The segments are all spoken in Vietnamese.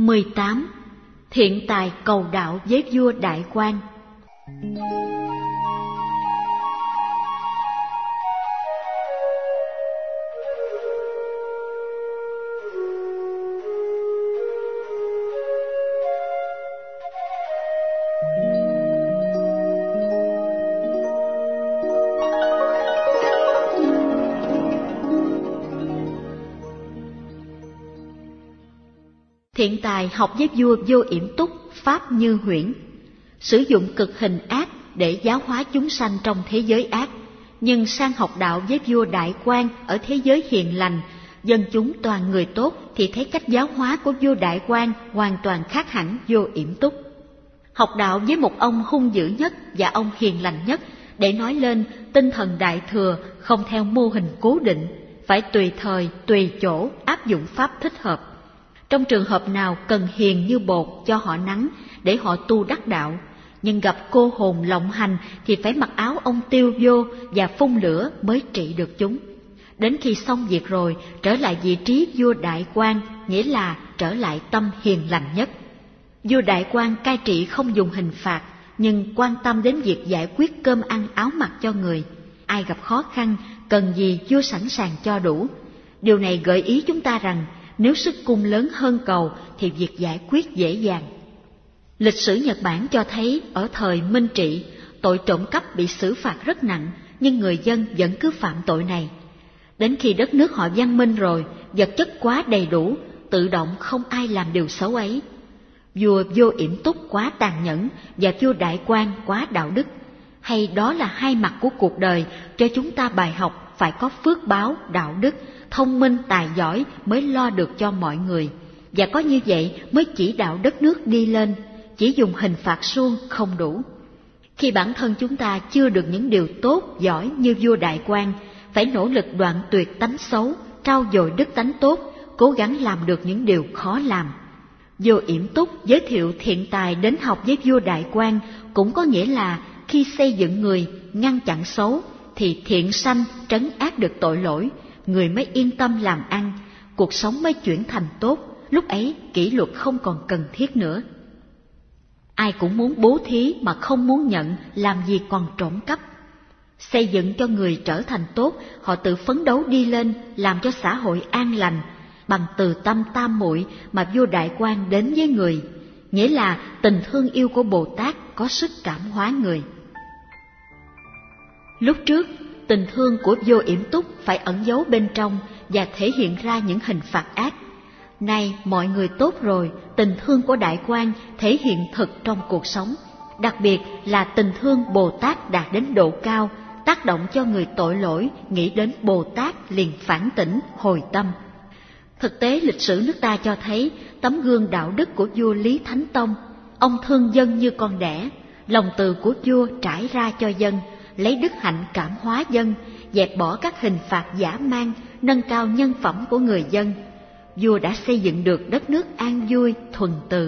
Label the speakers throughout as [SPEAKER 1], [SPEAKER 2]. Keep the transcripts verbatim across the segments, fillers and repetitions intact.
[SPEAKER 1] mười tám. Thiện tài cầu đạo với vua Đại Quan. Thiện tài học với vua Vô Yểm Túc pháp Như Huyễn, sử dụng cực hình ác để giáo hóa chúng sanh trong thế giới ác, nhưng sang học đạo với vua Đại Quan ở thế giới hiền lành, dân chúng toàn người tốt, thì thấy cách giáo hóa của vua Đại Quan hoàn toàn khác hẳn Vô Yểm Túc. Học đạo với một ông hung dữ nhất và ông hiền lành nhất, để nói lên tinh thần đại thừa không theo mô hình cố định, phải tùy thời, tùy chỗ áp dụng pháp thích hợp. Trong trường hợp nào cần hiền như bột cho họ nắng để họ tu đắc đạo, nhưng gặp cô hồn lộng hành thì phải mặc áo ông tiêu vô và phun lửa mới trị được chúng. Đến khi xong việc rồi, trở lại vị trí vua Đại Quan, nghĩa là trở lại tâm hiền lành nhất. Vua Đại Quan cai trị không dùng hình phạt, nhưng quan tâm đến việc giải quyết cơm ăn áo mặc cho người. Ai gặp khó khăn, cần gì vua sẵn sàng cho đủ. Điều này gợi ý chúng ta rằng, nếu sức cung lớn hơn cầu thì việc giải quyết dễ dàng. Lịch sử Nhật Bản cho thấy ở thời Minh Trị, tội trộm cắp bị xử phạt rất nặng, nhưng người dân vẫn cứ phạm tội này. Đến khi đất nước họ văn minh rồi, vật chất quá đầy đủ, tự động không ai làm điều xấu ấy. Vua Vô Yểm Túc quá tàn nhẫn và vua Đại Quan quá đạo đức. Hay đó là hai mặt của cuộc đời, cho chúng ta bài học phải có phước báo, đạo đức, thông minh, tài giỏi mới lo được cho mọi người. Và có như vậy mới chỉ đạo đất nước đi lên, chỉ dùng hình phạt suông không đủ. Khi bản thân chúng ta chưa được những điều tốt, giỏi như vua Đại Quan, phải nỗ lực đoạn tuyệt tánh xấu, trau dồi đức tánh tốt, cố gắng làm được những điều khó làm. Vô Yểm Túc giới thiệu thiện tài đến học với vua Đại Quan, cũng có nghĩa là khi xây dựng người, ngăn chặn xấu, thì thiện sanh trấn ác được tội lỗi, người mới yên tâm làm ăn, cuộc sống mới chuyển thành tốt, lúc ấy kỷ luật không còn cần thiết nữa. Ai cũng muốn bố thí mà không muốn nhận, làm gì còn trộm cắp. Xây dựng cho người trở thành tốt, họ tự phấn đấu đi lên, làm cho xã hội an lành, bằng từ tâm tam muội mà vua Đại Quan đến với người, nghĩa là tình thương yêu của Bồ Tát có sức cảm hóa người. Lúc trước, tình thương của Vô Yểm Túc phải ẩn giấu bên trong và thể hiện ra những hình phạt ác. Nay mọi người tốt rồi, tình thương của Đại Quan thể hiện thực trong cuộc sống, đặc biệt là tình thương Bồ Tát đạt đến độ cao, tác động cho người tội lỗi nghĩ đến Bồ Tát liền phản tỉnh, hồi tâm. Thực tế lịch sử nước ta cho thấy tấm gương đạo đức của vua Lý Thánh Tông. Ông thương dân như con đẻ, lòng từ của vua trải ra cho dân, lấy đức hạnh cảm hóa dân, dẹp bỏ các hình phạt dã man, nâng cao nhân phẩm của người dân. Vua đã xây dựng được đất nước an vui, thuần từ.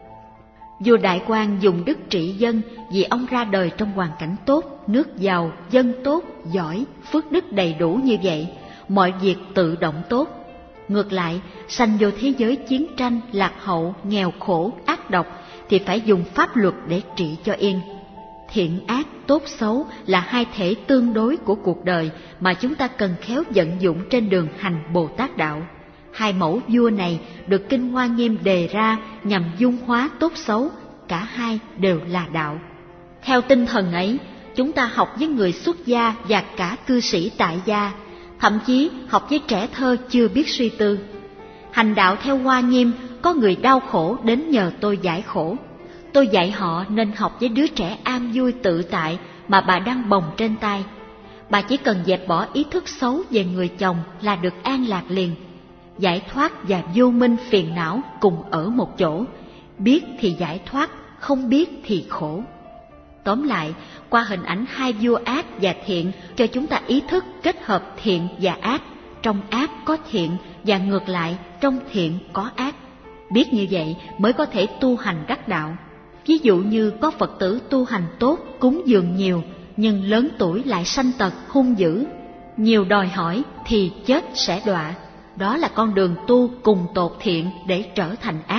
[SPEAKER 1] Vua Đại Quan dùng đức trị dân vì ông ra đời trong hoàn cảnh tốt, nước giàu, dân tốt, giỏi, phước đức đầy đủ như vậy, mọi việc tự động tốt. Ngược lại, sanh vô thế giới chiến tranh, lạc hậu, nghèo khổ, ác độc thì phải dùng pháp luật để trị cho yên. Thiện ác, tốt xấu là hai thể tương đối của cuộc đời mà chúng ta cần khéo vận dụng trên đường hành Bồ Tát đạo. Hai mẫu vua này được Kinh Hoa Nghiêm đề ra nhằm dung hóa tốt xấu, cả hai đều là đạo. Theo tinh thần ấy, chúng ta học với người xuất gia và cả cư sĩ tại gia, thậm chí học với trẻ thơ chưa biết suy tư. Hành đạo theo Hoa Nghiêm, có người đau khổ đến nhờ tôi giải khổ. Tôi dạy họ nên học với đứa trẻ an vui tự tại mà bà đang bồng trên tay. Bà chỉ cần dẹp bỏ ý thức xấu về người chồng là được an lạc liền. Giải thoát và vô minh phiền não cùng ở một chỗ, biết thì giải thoát, không biết thì khổ. Tóm lại, qua hình ảnh hai vua ác và thiện cho chúng ta ý thức kết hợp thiện và ác, trong ác có thiện và ngược lại trong thiện có ác. Biết như vậy mới có thể tu hành đắc đạo. Ví dụ như có Phật tử tu hành tốt, cúng dường nhiều, nhưng lớn tuổi lại sanh tật hung dữ, nhiều đòi hỏi thì chết sẽ đọa. Đó là con đường tu cùng tột thiện để trở thành ác.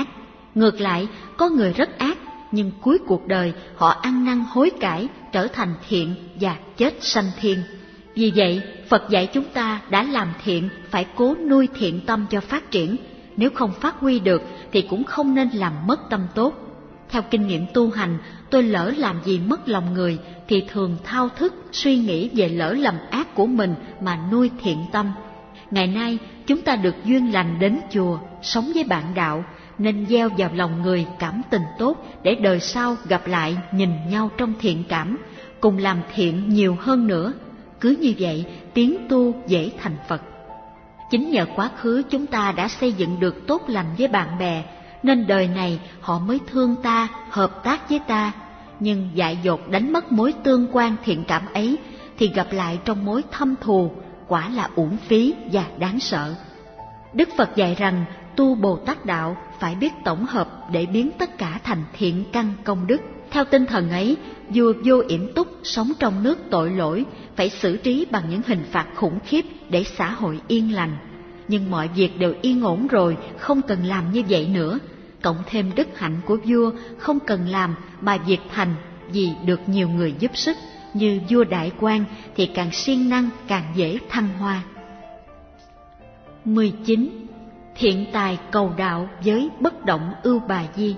[SPEAKER 1] Ngược lại, có người rất ác, nhưng cuối cuộc đời họ ăn năn hối cải, trở thành thiện và chết sanh thiên. Vì vậy, Phật dạy chúng ta đã làm thiện phải cố nuôi thiện tâm cho phát triển, nếu không phát huy được thì cũng không nên làm mất tâm tốt. Theo kinh nghiệm tu hành, tôi lỡ làm gì mất lòng người thì thường thao thức suy nghĩ về lỡ lầm ác của mình mà nuôi thiện tâm. Ngày nay, chúng ta được duyên lành đến chùa, sống với bạn đạo, nên gieo vào lòng người cảm tình tốt để đời sau gặp lại nhìn nhau trong thiện cảm, cùng làm thiện nhiều hơn nữa. Cứ như vậy, tiến tu dễ thành Phật. Chính nhờ quá khứ chúng ta đã xây dựng được tốt lành với bạn bè, nên đời này họ mới thương ta, hợp tác với ta. Nhưng dại dột đánh mất mối tương quan thiện cảm ấy, thì gặp lại trong mối thâm thù, quả là uổng phí và đáng sợ. Đức Phật dạy rằng tu Bồ Tát đạo phải biết tổng hợp để biến tất cả thành thiện căn công đức. Theo tinh thần ấy, vua Vô Yểm Túc sống trong nước tội lỗi, phải xử trí bằng những hình phạt khủng khiếp để xã hội yên lành. Nhưng mọi việc đều yên ổn rồi, không cần làm như vậy nữa. Cộng thêm đức hạnh của vua, không cần làm mà việc thành vì được nhiều người giúp sức. Như vua Đại Quang thì càng siêng năng càng dễ thăng hoa. mười chín. Thiện tài cầu đạo với bất động ưu bà di.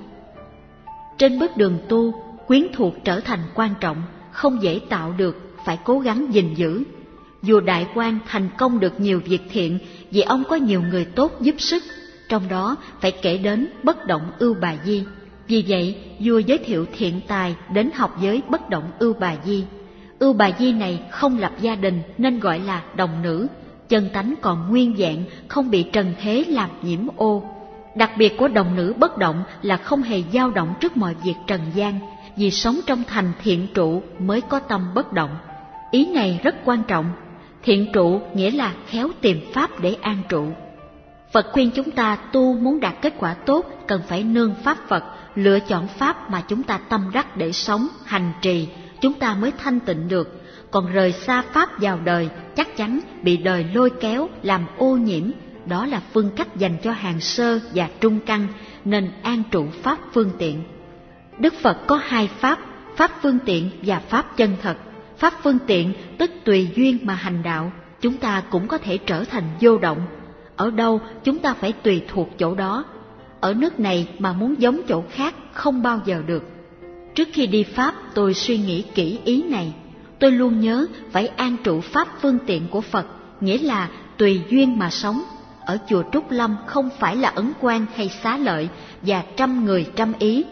[SPEAKER 1] Trên bước đường tu, quyến thuộc trở thành quan trọng, không dễ tạo được, phải cố gắng gìn giữ. Vua Đại Quang thành công được nhiều việc thiện vì ông có nhiều người tốt giúp sức, trong đó phải kể đến bất động ưu bà di. Vì vậy, vua giới thiệu thiện tài đến học với bất động ưu bà di. Ưu bà di này không lập gia đình nên gọi là đồng nữ, chân tánh còn nguyên vẹn, không bị trần thế làm nhiễm ô. Đặc biệt của đồng nữ bất động là không hề dao động trước mọi việc trần gian, vì sống trong thành thiện trụ mới có tâm bất động. Ý này rất quan trọng. Thiện trụ nghĩa là khéo tìm pháp để an trụ. Phật khuyên chúng ta tu muốn đạt kết quả tốt cần phải nương pháp Phật, lựa chọn pháp mà chúng ta tâm đắc để sống, hành trì, chúng ta mới thanh tịnh được. Còn rời xa pháp vào đời, chắc chắn bị đời lôi kéo, làm ô nhiễm. Đó là phương cách dành cho hàng sơ và trung căn, nên an trụ pháp phương tiện. Đức Phật có hai pháp, pháp phương tiện và pháp chân thật. Pháp phương tiện tức tùy duyên mà hành đạo, chúng ta cũng có thể trở thành vô động. Ở đâu chúng ta phải tùy thuộc chỗ đó. Ở nước này mà muốn giống chỗ khác không bao giờ được. Trước khi đi Pháp tôi suy nghĩ kỹ ý này. Tôi luôn nhớ phải an trụ pháp phương tiện của Phật, nghĩa là tùy duyên mà sống. Ở chùa Trúc Lâm không phải là ấn quan hay xá lợi và trăm người trăm ý.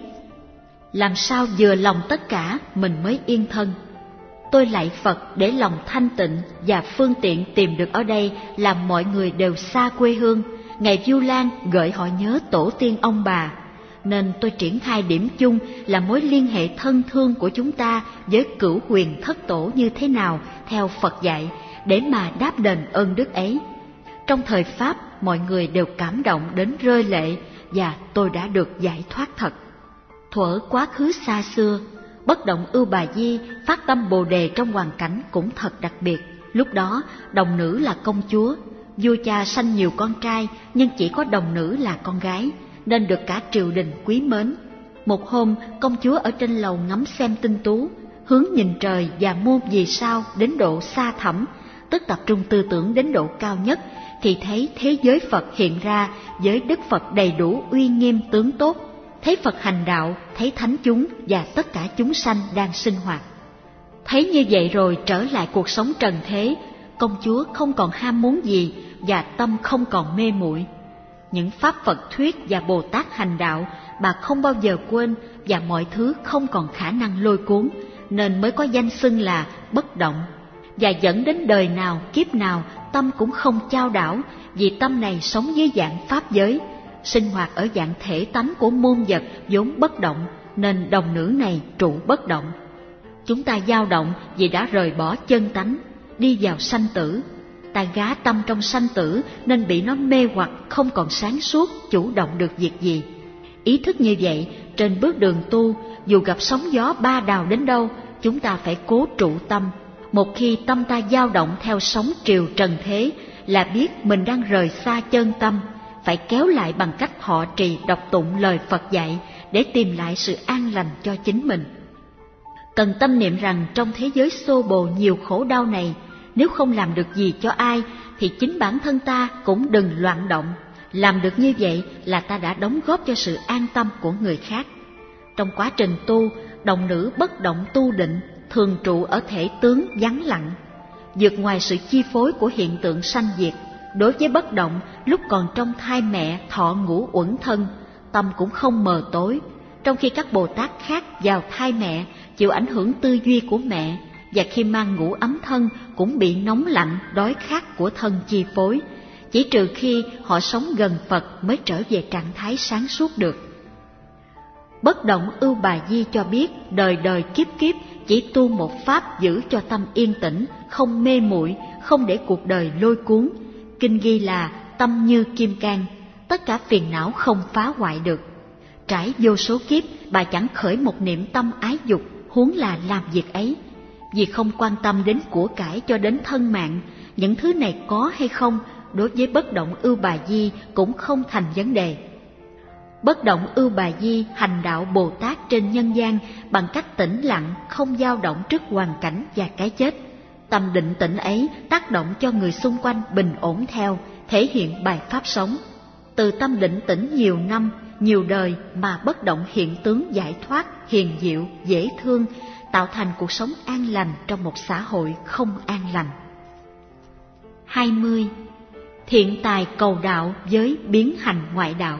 [SPEAKER 1] Làm sao vừa lòng tất cả mình mới yên thân. Tôi lạy Phật để lòng thanh tịnh, và phương tiện tìm được ở đây là mọi người đều xa quê hương. Ngài Vu Lan gợi họ nhớ tổ tiên ông bà, nên tôi triển khai điểm chung là mối liên hệ thân thương của chúng ta với cửu huyền thất tổ như thế nào theo Phật dạy, để mà đáp đền ơn đức ấy. Trong thời Pháp, mọi người đều cảm động đến rơi lệ, và tôi đã được giải thoát thật. Thuở quá khứ xa xưa, bất động ưu bà di phát tâm Bồ đề trong hoàn cảnh cũng thật đặc biệt. Lúc đó, đồng nữ là công chúa. Vua cha sanh nhiều con trai, nhưng chỉ có đồng nữ là con gái, nên được cả triều đình quý mến. Một hôm, công chúa ở trên lầu ngắm xem tinh tú, hướng nhìn trời và muôn vì sao đến độ xa thẳm, tức tập trung tư tưởng đến độ cao nhất, thì thấy thế giới Phật hiện ra với Đức Phật đầy đủ uy nghiêm tướng tốt. Thấy Phật hành đạo, thấy thánh chúng và tất cả chúng sanh đang sinh hoạt. Thấy như vậy rồi trở lại cuộc sống trần thế, công chúa không còn ham muốn gì và tâm không còn mê muội. Những pháp Phật thuyết và Bồ Tát hành đạo bà không bao giờ quên, và mọi thứ không còn khả năng lôi cuốn, nên mới có danh xưng là bất động. Và dẫn đến đời nào kiếp nào tâm cũng không chao đảo, vì tâm này sống dưới dạng pháp giới, sinh hoạt ở dạng thể tánh của môn vật vốn bất động, nên đồng nữ này trụ bất động. Chúng ta dao động vì đã rời bỏ chân tánh, đi vào sanh tử. Ta gá tâm trong sanh tử nên bị nó mê hoặc, không còn sáng suốt, chủ động được việc gì. Ý thức như vậy, trên bước đường tu, dù gặp sóng gió ba đào đến đâu, chúng ta phải cố trụ tâm. Một khi tâm ta dao động theo sóng triều trần thế, là biết mình đang rời xa chân tâm, phải kéo lại bằng cách thọ trì đọc tụng lời Phật dạy để tìm lại sự an lành cho chính mình. Cần tâm niệm rằng trong thế giới xô bồ nhiều khổ đau này, nếu không làm được gì cho ai thì chính bản thân ta cũng đừng loạn động. Làm được như vậy là ta đã đóng góp cho sự an tâm của người khác. Trong quá trình tu, đồng nữ bất động tu định, thường trụ ở thể tướng vắng lặng, vượt ngoài sự chi phối của hiện tượng sanh diệt. Đối với bất động, lúc còn trong thai mẹ thọ ngũ uẩn thân, tâm cũng không mờ tối, trong khi các Bồ Tát khác vào thai mẹ chịu ảnh hưởng tư duy của mẹ, và khi mang ngũ ấm thân cũng bị nóng lạnh, đói khát của thân chi phối, chỉ trừ khi họ sống gần Phật mới trở về trạng thái sáng suốt được. Bất động Ưu Bà Di cho biết đời đời kiếp kiếp chỉ tu một pháp giữ cho tâm yên tĩnh, không mê muội, không để cuộc đời lôi cuốn. Kinh ghi là tâm như kim cang, tất cả phiền não không phá hoại được. Trải vô số kiếp, bà chẳng khởi một niệm tâm ái dục, huống là làm việc ấy. Vì không quan tâm đến của cải cho đến thân mạng, những thứ này có hay không, đối với bất động Ưu Bà Di cũng không thành vấn đề. Bất động Ưu Bà Di hành đạo Bồ Tát trên nhân gian bằng cách tĩnh lặng, không dao động trước hoàn cảnh và cái chết. Tâm định tĩnh ấy tác động cho người xung quanh bình ổn theo, thể hiện bài pháp sống. Từ tâm định tĩnh nhiều năm, nhiều đời mà bất động hiện tướng giải thoát, hiền diệu, dễ thương, tạo thành cuộc sống an lành trong một xã hội không an lành. hai mươi. Thiện tài cầu đạo với biến hành ngoại đạo.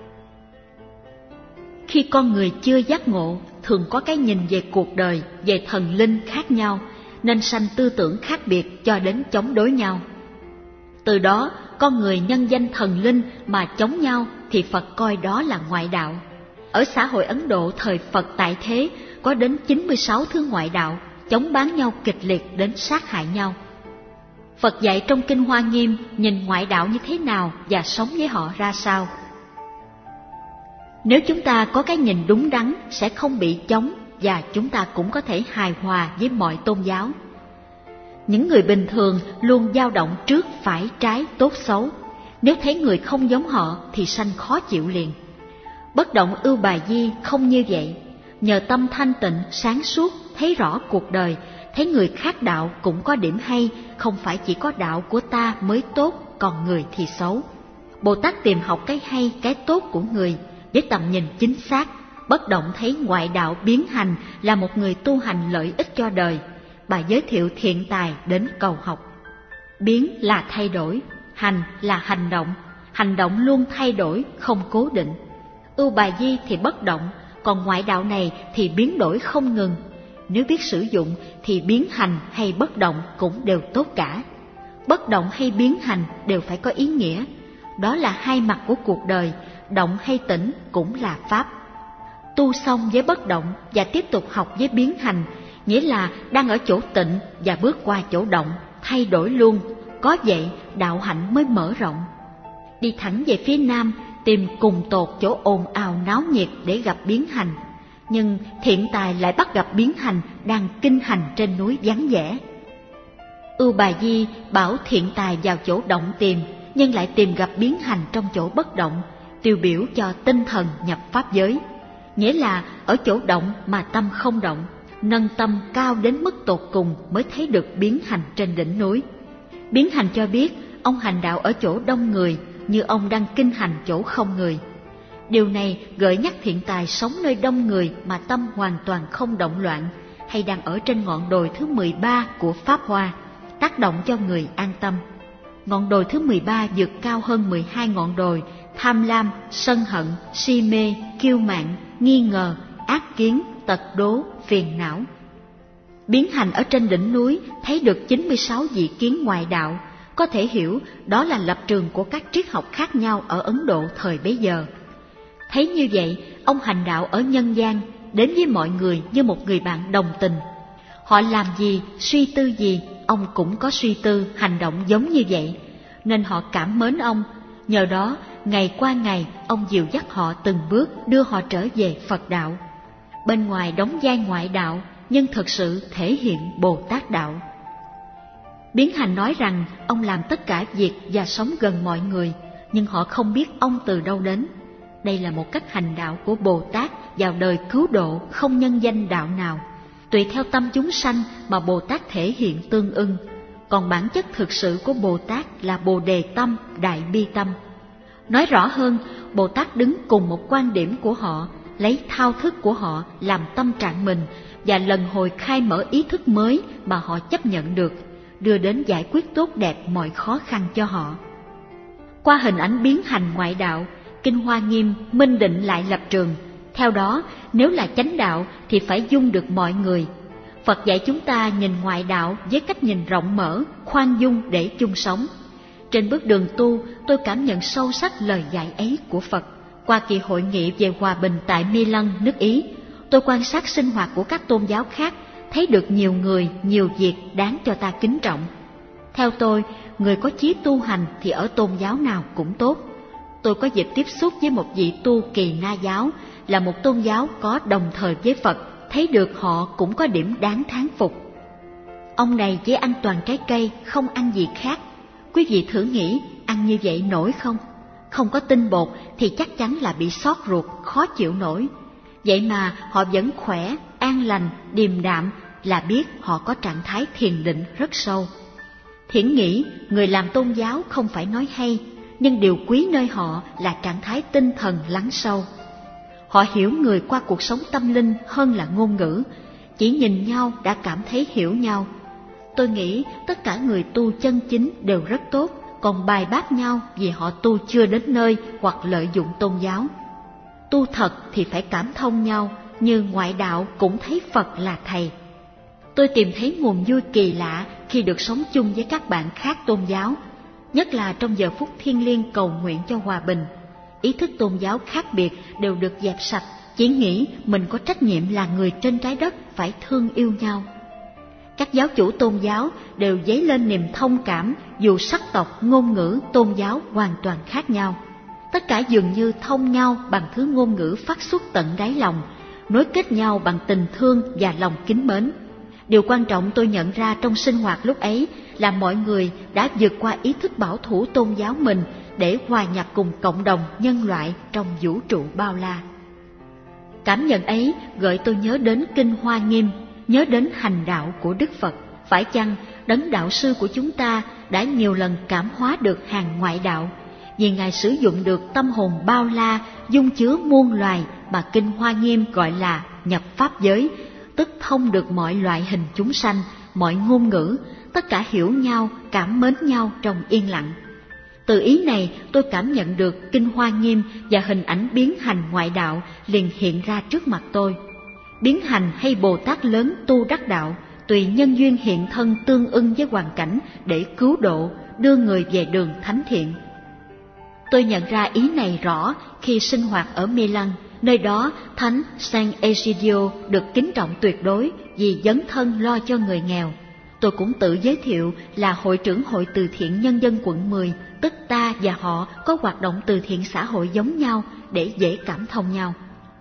[SPEAKER 1] Khi con người chưa giác ngộ, thường có cái nhìn về cuộc đời, về thần linh khác nhau, nên sanh tư tưởng khác biệt cho đến chống đối nhau. Từ đó, con người nhân danh thần linh mà chống nhau thì Phật coi đó là ngoại đạo. Ở xã hội Ấn Độ thời Phật tại thế, có đến chín mươi sáu thứ ngoại đạo, chống bán nhau kịch liệt đến sát hại nhau. Phật dạy trong Kinh Hoa Nghiêm nhìn ngoại đạo như thế nào và sống với họ ra sao. Nếu chúng ta có cái nhìn đúng đắn sẽ không bị chống, và chúng ta cũng có thể hài hòa với mọi tôn giáo. Những người bình thường luôn dao động trước phải trái tốt xấu, nếu thấy người không giống họ thì sanh khó chịu liền. Bất động Ưu Bà Di không như vậy, nhờ tâm thanh tịnh sáng suốt, thấy rõ cuộc đời, thấy người khác đạo cũng có điểm hay, không phải chỉ có đạo của ta mới tốt, còn người thì xấu. Bồ Tát tìm học cái hay, cái tốt của người với tầm nhìn chính xác. Bất động thấy ngoại đạo biến hành là một người tu hành lợi ích cho đời. Bà giới thiệu thiện tài đến cầu học. Biến là thay đổi, hành là hành động, hành động luôn thay đổi, không cố định. Ưu Bà Di thì bất động, còn ngoại đạo này thì biến đổi không ngừng. Nếu biết sử dụng thì biến hành hay bất động cũng đều tốt cả. Bất động hay biến hành đều phải có ý nghĩa. Đó là hai mặt của cuộc đời, động hay tĩnh cũng là pháp. Tu xong với bất động và tiếp tục học với biến hành, nghĩa là đang ở chỗ tịnh và bước qua chỗ động, thay đổi luôn. Có vậy đạo hạnh mới mở rộng. Đi thẳng về phía nam, tìm cùng tột chỗ ồn ào náo nhiệt để gặp biến hành. Nhưng thiện tài lại bắt gặp biến hành đang kinh hành trên núi vắng vẻ. Ưu Bà Di bảo thiện tài vào chỗ động tìm, nhưng lại tìm gặp biến hành trong chỗ bất động, tiêu biểu cho tinh thần nhập pháp giới. Nghĩa là ở chỗ động mà tâm không động, nâng tâm cao đến mức tột cùng mới thấy được biến hành trên đỉnh núi. Biến hành cho biết ông hành đạo ở chỗ đông người, như ông đang kinh hành chỗ không người. Điều này gợi nhắc thiện tài sống nơi đông người mà tâm hoàn toàn không động loạn, hay đang ở trên ngọn đồi thứ mười ba của Pháp Hoa, tác động cho người an tâm. Ngọn đồi thứ mười ba vượt cao hơn mười hai ngọn đồi tham lam, sân hận, si mê, kiêu mạn, nghi ngờ, ác kiến, tật đố, phiền não. Biến hành ở trên đỉnh núi thấy được chín mươi sáu vị kiến ngoại đạo, có thể hiểu đó là lập trường của các triết học khác nhau ở Ấn Độ thời bấy giờ. Thấy như vậy, ông hành đạo ở nhân gian, đến với mọi người như một người bạn đồng tình. Họ làm gì, suy tư gì, ông cũng có suy tư, hành động giống như vậy, nên họ cảm mến ông. Nhờ đó, ngày qua ngày, ông dìu dắt họ từng bước đưa họ trở về Phật đạo. Bên ngoài đóng vai ngoại đạo, nhưng thực sự thể hiện Bồ Tát đạo. Biến hành nói rằng ông làm tất cả việc và sống gần mọi người, nhưng họ không biết ông từ đâu đến. Đây là một cách hành đạo của Bồ Tát vào đời cứu độ, không nhân danh đạo nào. Tùy theo tâm chúng sanh mà Bồ Tát thể hiện tương ưng. Còn bản chất thực sự của Bồ Tát là Bồ Đề Tâm, Đại Bi Tâm. Nói rõ hơn, Bồ Tát đứng cùng một quan điểm của họ, lấy thao thức của họ làm tâm trạng mình và lần hồi khai mở ý thức mới mà họ chấp nhận được, đưa đến giải quyết tốt đẹp mọi khó khăn cho họ. Qua hình ảnh biến hành ngoại đạo, Kinh Hoa Nghiêm minh định lại lập trường. Theo đó, nếu là chánh đạo thì phải dung được mọi người. Phật dạy chúng ta nhìn ngoại đạo với cách nhìn rộng mở, khoan dung để chung sống. Trên bước đường tu, tôi cảm nhận sâu sắc lời dạy ấy của Phật. Qua kỳ hội nghị về hòa bình tại Milan, nước Ý, tôi quan sát sinh hoạt của các tôn giáo khác, thấy được nhiều người, nhiều việc đáng cho ta kính trọng. Theo tôi, người có chí tu hành thì ở tôn giáo nào cũng tốt. Tôi có dịp tiếp xúc với một vị tu Kỳ Na giáo, là một tôn giáo có đồng thời với Phật, thấy được họ cũng có điểm đáng thán phục. Ông này chỉ ăn toàn trái cây, không ăn gì khác. Quý vị thử nghĩ, ăn như vậy nổi không? Không có tinh bột thì chắc chắn là bị xót ruột, khó chịu nổi. Vậy mà họ vẫn khỏe, an lành, điềm đạm, là biết họ có trạng thái thiền định rất sâu. Thiển nghĩ, người làm tôn giáo không phải nói hay, nhưng điều quý nơi họ là trạng thái tinh thần lắng sâu. Họ hiểu người qua cuộc sống tâm linh hơn là ngôn ngữ, chỉ nhìn nhau đã cảm thấy hiểu nhau. Tôi nghĩ tất cả người tu chân chính đều rất tốt, còn bài bác nhau vì họ tu chưa đến nơi hoặc lợi dụng tôn giáo. Tu thật thì phải cảm thông nhau, như ngoại đạo cũng thấy Phật là thầy. Tôi tìm thấy nguồn vui kỳ lạ khi được sống chung với các bạn khác tôn giáo, nhất là trong giờ phút thiêng liêng cầu nguyện cho hòa bình. Ý thức tôn giáo khác biệt đều được dẹp sạch, chỉ nghĩ mình có trách nhiệm là người trên trái đất phải thương yêu nhau. Các giáo chủ tôn giáo đều dấy lên niềm thông cảm dù sắc tộc, ngôn ngữ, tôn giáo hoàn toàn khác nhau. Tất cả dường như thông nhau bằng thứ ngôn ngữ phát xuất tận đáy lòng, nối kết nhau bằng tình thương và lòng kính mến. Điều quan trọng tôi nhận ra trong sinh hoạt lúc ấy là mọi người đã vượt qua ý thức bảo thủ tôn giáo mình để hòa nhập cùng cộng đồng nhân loại trong vũ trụ bao la. Cảm nhận ấy gợi tôi nhớ đến Kinh Hoa Nghiêm, nhớ đến hành đạo của Đức Phật. Phải chăng đấng đạo sư của chúng ta đã nhiều lần cảm hóa được hàng ngoại đạo, vì Ngài sử dụng được tâm hồn bao la, dung chứa muôn loài mà Kinh Hoa Nghiêm gọi là nhập pháp giới, tức thông được mọi loại hình chúng sanh, mọi ngôn ngữ, tất cả hiểu nhau, cảm mến nhau trong yên lặng. Từ ý này tôi cảm nhận được Kinh Hoa Nghiêm và hình ảnh biến hành ngoại đạo liền hiện ra trước mặt tôi. Biến hành hay Bồ Tát lớn tu đắc đạo, tùy nhân duyên hiện thân tương ưng với hoàn cảnh để cứu độ, đưa người về đường thánh thiện. Tôi nhận ra ý này rõ khi sinh hoạt ở Milan, nơi đó Thánh San Egidio được kính trọng tuyệt đối vì dấn thân lo cho người nghèo. Tôi cũng tự giới thiệu là hội trưởng hội từ thiện nhân dân quận mười, tức ta và họ có hoạt động từ thiện xã hội giống nhau để dễ cảm thông nhau.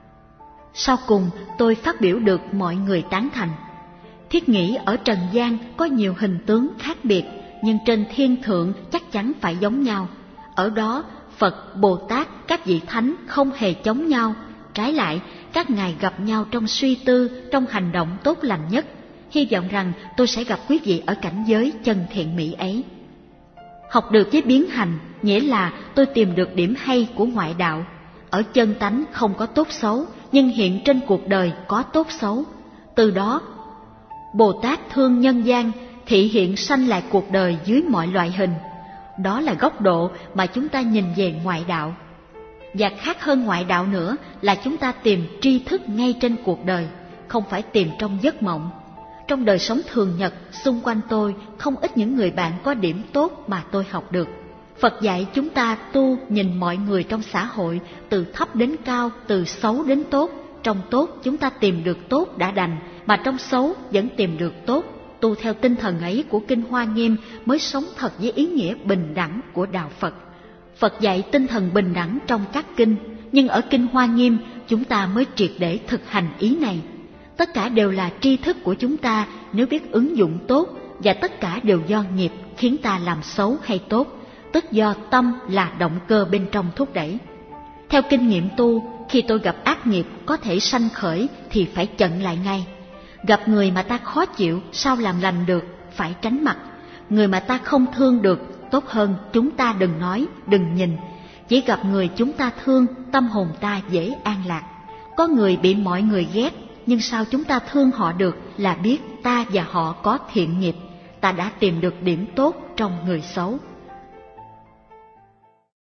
[SPEAKER 1] Sau cùng, tôi phát biểu được mọi người tán thành. Thiết nghĩ ở trần gian có nhiều hình tướng khác biệt, nhưng trên thiên thượng chắc chắn phải giống nhau. Ở đó, Phật, Bồ Tát, các vị thánh không hề chống nhau. Trái lại, các ngài gặp nhau trong suy tư, trong hành động tốt lành nhất. Hy vọng rằng tôi sẽ gặp quý vị ở cảnh giới chân thiện mỹ ấy. Học được với biến hành, nghĩa là tôi tìm được điểm hay của ngoại đạo. Ở chân tánh không có tốt xấu, nhưng hiện trên cuộc đời có tốt xấu. Từ đó, Bồ Tát thương nhân gian, thị hiện sanh lại cuộc đời dưới mọi loại hình. Đó là góc độ mà chúng ta nhìn về ngoại đạo. Và khác hơn ngoại đạo nữa là chúng ta tìm tri thức ngay trên cuộc đời, không phải tìm trong giấc mộng. Trong đời sống thường nhật, xung quanh tôi không ít những người bạn có điểm tốt mà tôi học được. Phật dạy chúng ta tu nhìn mọi người trong xã hội, từ thấp đến cao, từ xấu đến tốt. Trong tốt chúng ta tìm được tốt đã đành, mà trong xấu vẫn tìm được tốt. Tu theo tinh thần ấy của Kinh Hoa Nghiêm mới sống thật với ý nghĩa bình đẳng của Đạo Phật. Phật dạy tinh thần bình đẳng trong các kinh, nhưng ở Kinh Hoa Nghiêm chúng ta mới triệt để thực hành ý này. Tất cả đều là tri thức của chúng ta nếu biết ứng dụng tốt, và tất cả đều do nghiệp khiến ta làm xấu hay tốt, tức do tâm là động cơ bên trong thúc đẩy. Theo kinh nghiệm tu, khi tôi gặp ác nghiệp có thể sanh khởi thì phải chặn lại ngay. Gặp người mà ta khó chịu, sao làm lành được, phải tránh mặt. Người mà ta không thương được, tốt hơn chúng ta đừng nói, đừng nhìn. Chỉ gặp người chúng ta thương, tâm hồn ta dễ an lạc. Có người bị mọi người ghét, nhưng sao chúng ta thương họ được là biết ta và họ có thiện nghiệp, ta đã tìm được điểm tốt trong người xấu.